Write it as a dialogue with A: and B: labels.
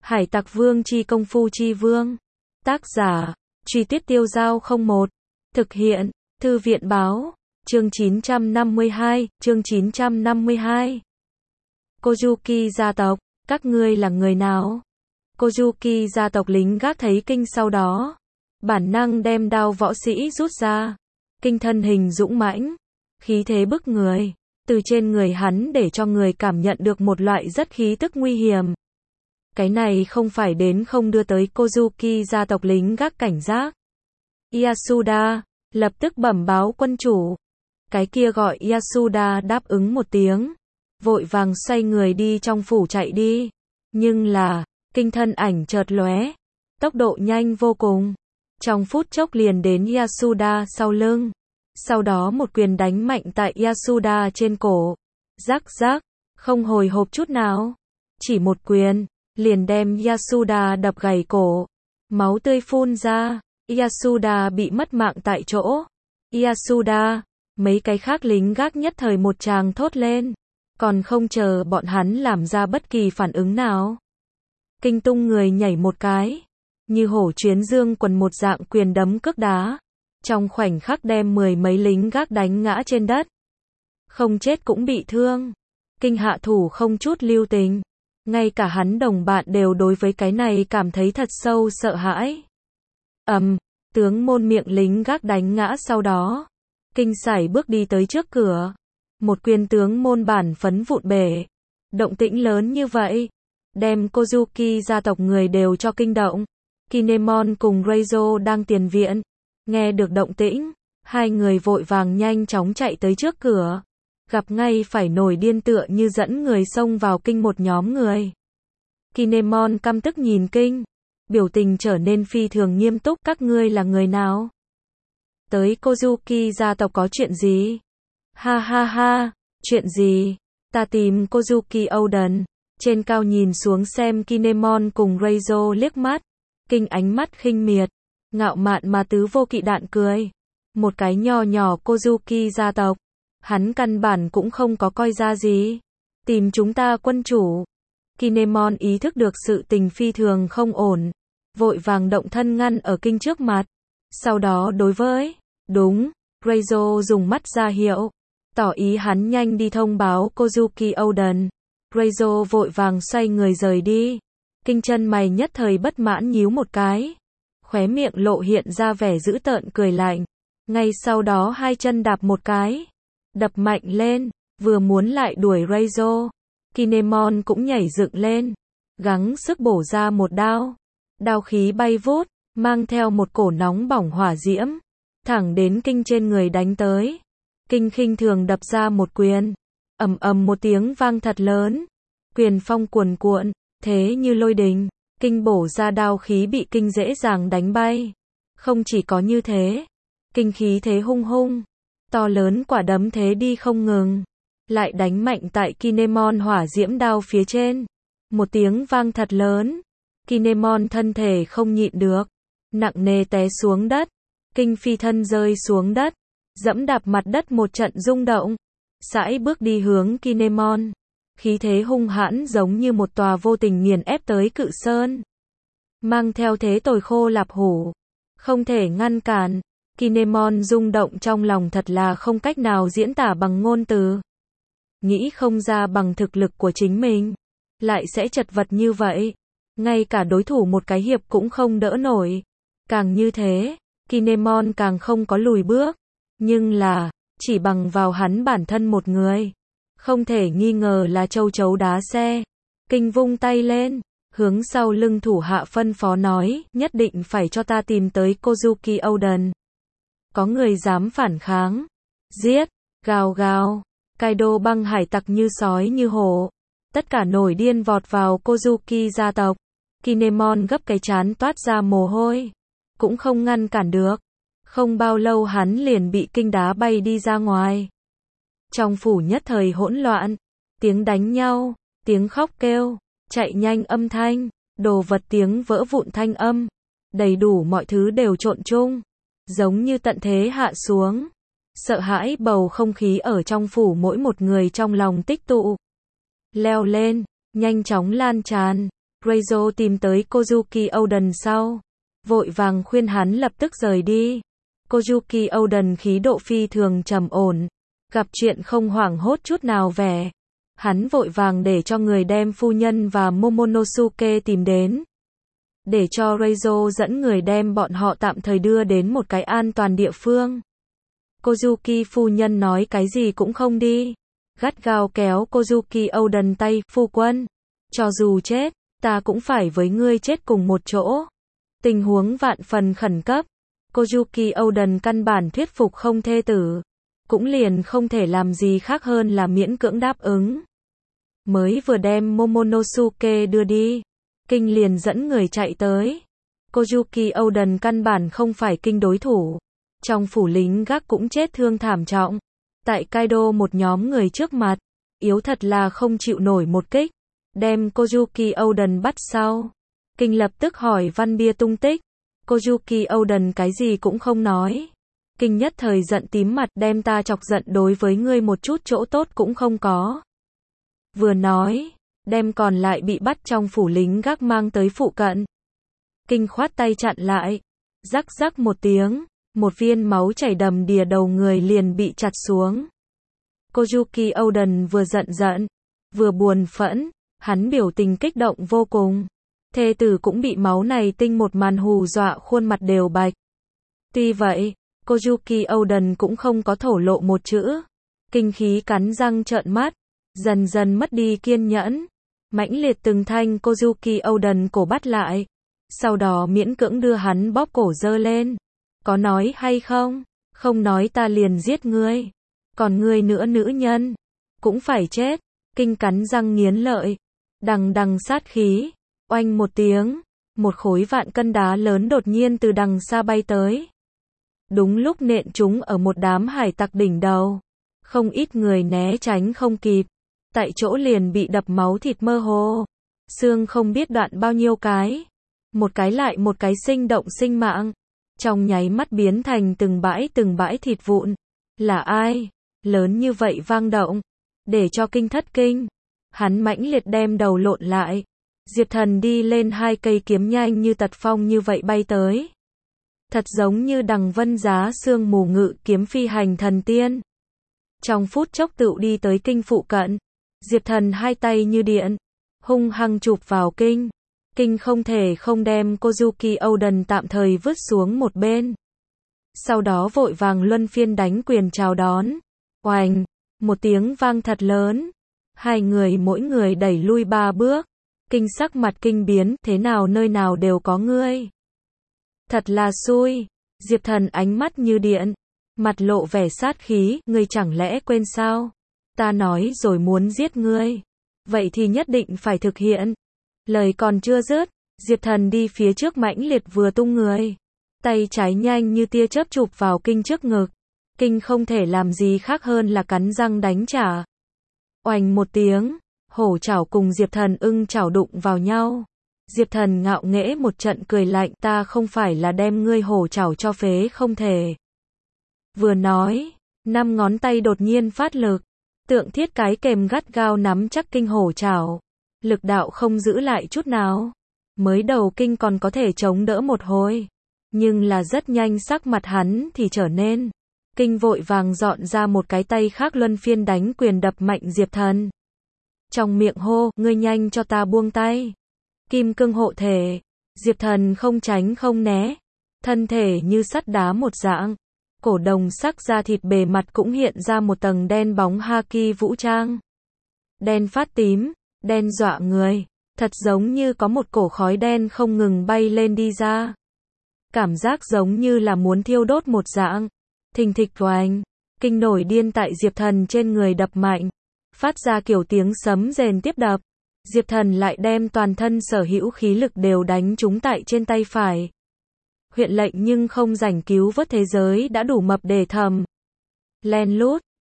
A: Hải Tặc Vương chi công phu chi vương. Tác giả, Truy Tuyết Tiêu Dao 01. Thực hiện, Thư viện Báo. Chương 952, chương 952. Kozuki gia tộc, các ngươi là người nào? Kozuki gia tộc lính gác thấy Kinh sau đó. Bản năng đem đao võ sĩ rút ra. Kinh thân hình dũng mãnh, khí thế bức người. Từ trên người hắn để cho người cảm nhận được một loại rất khí tức nguy hiểm. Cái này không phải đến không đưa tới Kozuki gia tộc lính gác cảnh giác. Yasuda, lập tức bẩm báo quân chủ. Cái kia gọi Yasuda đáp ứng một tiếng. Vội vàng xoay người đi trong phủ chạy đi. Nhưng là, Kinh thân ảnh chợt lóe. Tốc độ nhanh vô cùng. Trong phút chốc liền đến Yasuda sau lưng. Sau đó một quyền đánh mạnh tại Yasuda trên cổ. Rắc rắc, không hồi hộp chút nào. Chỉ một quyền, liền đem Yasuda đập gãy cổ. Máu tươi phun ra, Yasuda bị mất mạng tại chỗ. Yasuda, mấy cái khác lính gác nhất thời một tràng thốt lên. Còn không chờ bọn hắn làm ra bất kỳ phản ứng nào. Kinh tung người nhảy một cái. Như hổ chuyến dương quần một dạng quyền đấm cước đá. Trong khoảnh khắc đem mười mấy lính gác đánh ngã trên đất. Không chết cũng bị thương. Kinh hạ thủ không chút lưu tình. Ngay cả hắn đồng bạn đều đối với cái này cảm thấy thật sâu sợ hãi. Tướng môn miệng lính gác đánh ngã sau đó. Kinh sải bước đi tới trước cửa. Một quyền tướng môn bản phấn vụn bể. Động tĩnh lớn như vậy. Đem Kozuki gia tộc người đều cho kinh động. Kinemon cùng Reizo đang tiền viện. Nghe được động tĩnh. Hai người vội vàng nhanh chóng chạy tới trước cửa. Gặp ngay phải nổi điên tựa như dẫn người xông vào Kinh một nhóm người. Kinemon căm tức nhìn Kinh. Biểu tình trở nên phi thường nghiêm túc. Các ngươi là người nào? Tới Kozuki gia tộc có chuyện gì? Ha ha ha, chuyện gì? Ta tìm Kozuki Oden. Trên cao nhìn xuống xem Kinemon cùng Reizo liếc mắt. Kinh ánh mắt khinh miệt. Ngạo mạn mà tứ vô kỵ đạn cười. Một cái nho nhỏ Kozuki gia tộc. Hắn căn bản cũng không có coi ra gì. Tìm chúng ta quân chủ. Kinemon ý thức được sự tình phi thường không ổn. Vội vàng động thân ngăn ở Kinh trước mặt. Sau đó đối với, đúng, Reizo dùng mắt ra hiệu. Tỏ ý hắn nhanh đi thông báo Kozuki Oden. Reizo vội vàng xoay người rời đi. Kinh chân mày nhất thời bất mãn nhíu một cái. Khóe miệng lộ hiện ra vẻ dữ tợn cười lạnh. Ngay sau đó hai chân đạp một cái. Đập mạnh lên, vừa muốn lại đuổi Reizo. Kinemon cũng nhảy dựng lên. Gắng sức bổ ra một đao. Đao khí bay vút, mang theo một cổ nóng bỏng hỏa diễm. Thẳng đến Kinh trên người đánh tới. Kinh khinh thường đập ra một quyền. Ầm ầm một tiếng vang thật lớn. Quyền phong cuồn cuộn, thế như lôi đình. Kinh bổ ra đao khí bị Kinh dễ dàng đánh bay. Không chỉ có như thế. Kinh khí thế hung hung. To lớn quả đấm thế đi không ngừng. Lại đánh mạnh tại Kinemon hỏa diễm đao phía trên. Một tiếng vang thật lớn. Kinemon thân thể không nhịn được. Nặng nề té xuống đất. Kinh phi thân rơi xuống đất. Dẫm đạp mặt đất một trận rung động. Sải bước đi hướng Kinemon. Khí thế hung hãn giống như một tòa vô tình nghiền ép tới cự sơn. Mang theo thế tồi khô lạp hủ. Không thể ngăn cản. Kinemon rung động trong lòng thật là không cách nào diễn tả bằng ngôn từ. Nghĩ không ra bằng thực lực của chính mình. Lại sẽ chật vật như vậy. Ngay cả đối thủ một cái hiệp cũng không đỡ nổi. Càng như thế, Kinemon càng không có lùi bước. Nhưng là, chỉ bằng vào hắn bản thân một người. Không thể nghi ngờ là châu chấu đá xe. Kinh vung tay lên. Hướng sau lưng thủ hạ phân phó nói, nhất định phải cho ta tìm tới Kozuki Oden. Có người dám phản kháng. Giết, gào gào. Kaido băng hải tặc như sói như hổ. Tất cả nổi điên vọt vào Kozuki gia tộc. Kinemon gấp cái trán toát ra mồ hôi. Cũng không ngăn cản được. Không bao lâu hắn liền bị Kinh đá bay đi ra ngoài. Trong phủ nhất thời hỗn loạn. Tiếng đánh nhau, tiếng khóc kêu, chạy nhanh âm thanh, đồ vật tiếng vỡ vụn thanh âm. Đầy đủ mọi thứ đều trộn chung. Giống như tận thế hạ xuống. Sợ hãi bầu không khí ở trong phủ mỗi một người trong lòng tích tụ. Leo lên, nhanh chóng lan tràn. Reizo tìm tới Kozuki Oden sau, vội vàng khuyên hắn lập tức rời đi. Kozuki Oden khí độ phi thường trầm ổn, gặp chuyện không hoảng hốt chút nào vẻ. Hắn vội vàng để cho người đem phu nhân và Momonosuke tìm đến, để cho Reizo dẫn người đem bọn họ tạm thời đưa đến một cái an toàn địa phương. Kozuki phu nhân nói cái gì cũng không đi, gắt gao kéo Kozuki Oden tay, phu quân, cho dù chết, ta cũng phải với ngươi chết cùng một chỗ. Tình huống vạn phần khẩn cấp, Kozuki Oden căn bản thuyết phục không thê tử, cũng liền không thể làm gì khác hơn là miễn cưỡng đáp ứng. Mới vừa đem Momonosuke đưa đi, Kinh liền dẫn người chạy tới. Kozuki Oden căn bản không phải Kinh đối thủ. Trong phủ lính gác cũng chết thương thảm trọng. Tại Kaido một nhóm người trước mặt, yếu thật là không chịu nổi một kích. Đem Kozuki Oden bắt sau. Kinh lập tức hỏi Văn Bia tung tích. Kozuki Oden cái gì cũng không nói. Kinh nhất thời giận tím mặt, đem ta chọc giận đối với ngươi một chút chỗ tốt cũng không có. Vừa nói, đem còn lại bị bắt trong phủ lính gác mang tới phụ cận. Kinh khoát tay chặn lại. Rắc rắc một tiếng, một viên máu chảy đầm đìa đầu người liền bị chặt xuống. Kozuki Oden vừa giận giận, vừa buồn phẫn, hắn biểu tình kích động vô cùng. Thê tử cũng bị máu này tinh một màn hù dọa khuôn mặt đều bạch. Tuy vậy, Kozuki Oden cũng không có thổ lộ một chữ. Kinh khí cắn răng trợn mắt, dần dần mất đi kiên nhẫn. Mãnh liệt từng thanh Kozuki Oden cổ bắt lại. Sau đó miễn cưỡng đưa hắn bóp cổ giơ lên. Có nói hay không? Không nói ta liền giết ngươi. Còn ngươi nữa nữ nhân, cũng phải chết. Kinh cắn răng nghiến lợi. Đằng đằng sát khí. Oanh một tiếng. Một khối vạn cân đá lớn đột nhiên từ đằng xa bay tới. Đúng lúc nện chúng ở một đám hải tặc đỉnh đầu. Không ít người né tránh không kịp. Tại chỗ liền bị đập máu thịt mơ hồ. Xương không biết đoạn bao nhiêu cái. Một cái lại một cái sinh động sinh mạng. Trong nháy mắt biến thành từng bãi thịt vụn. Là ai? Lớn như vậy vang động. Để cho Kinh thất kinh. Hắn mãnh liệt đem đầu lộn lại. Diệp Thần đi lên hai cây kiếm nhanh như tật phong như vậy bay tới. Thật giống như đằng vân giá sương mù ngự kiếm phi hành thần tiên. Trong phút chốc tựu đi tới Kinh phụ cận. Diệp Thần hai tay như điện, hung hăng chụp vào Kinh. Kinh không thể không đem Kozuki Oden tạm thời vứt xuống một bên. Sau đó vội vàng luân phiên đánh quyền chào đón. Oành, một tiếng vang thật lớn. Hai người mỗi người đẩy lui 3 bước. Kinh sắc mặt kinh biến, thế nào nơi nào đều có ngươi. Thật là xui. Diệp Thần ánh mắt như điện, mặt lộ vẻ sát khí, ngươi chẳng lẽ quên sao? Ta nói rồi muốn giết ngươi. Vậy thì nhất định phải thực hiện. Lời còn chưa dứt, Diệp Thần đi phía trước mãnh liệt vừa tung người. Tay trái nhanh như tia chớp chụp vào Kinh trước ngực. Kinh không thể làm gì khác hơn là cắn răng đánh trả. Oành một tiếng, hổ chảo cùng Diệp Thần ưng chảo đụng vào nhau. Diệp Thần ngạo nghễ một trận cười lạnh, ta không phải là đem ngươi hổ chảo cho phế không thể. Vừa nói, 5 ngón tay đột nhiên phát lực. Tượng thiết cái kềm gắt gao nắm chắc Kinh hổ chảo. Lực đạo không giữ lại chút nào. Mới đầu Kinh còn có thể chống đỡ một hồi. Nhưng là rất nhanh sắc mặt hắn thì trở nên. Kinh vội vàng dọn ra một cái tay khác luân phiên đánh quyền đập mạnh Diệp Thần. Trong miệng hô, ngươi nhanh cho ta buông tay. Kim cương hộ thể. Diệp Thần không tránh không né. Thân thể như sắt đá một dạng. Cổ đồng sắc da thịt bề mặt cũng hiện ra một tầng đen bóng haki vũ trang. Đen phát tím, đen dọa người. Thật giống như có một cổ khói đen không ngừng bay lên đi ra. Cảm giác giống như là muốn thiêu đốt một dạng. Thình thịch oành. Kinh nổi điên tại Diệp Thần trên người đập mạnh. Phát ra kiểu tiếng sấm rền tiếp đập. Diệp Thần lại đem toàn thân sở hữu khí lực đều đánh trúng tại trên tay phải. Huyện lệnh nhưng không rảnh cứu vớt thế giới đã đủ mập để thầm. Len lút,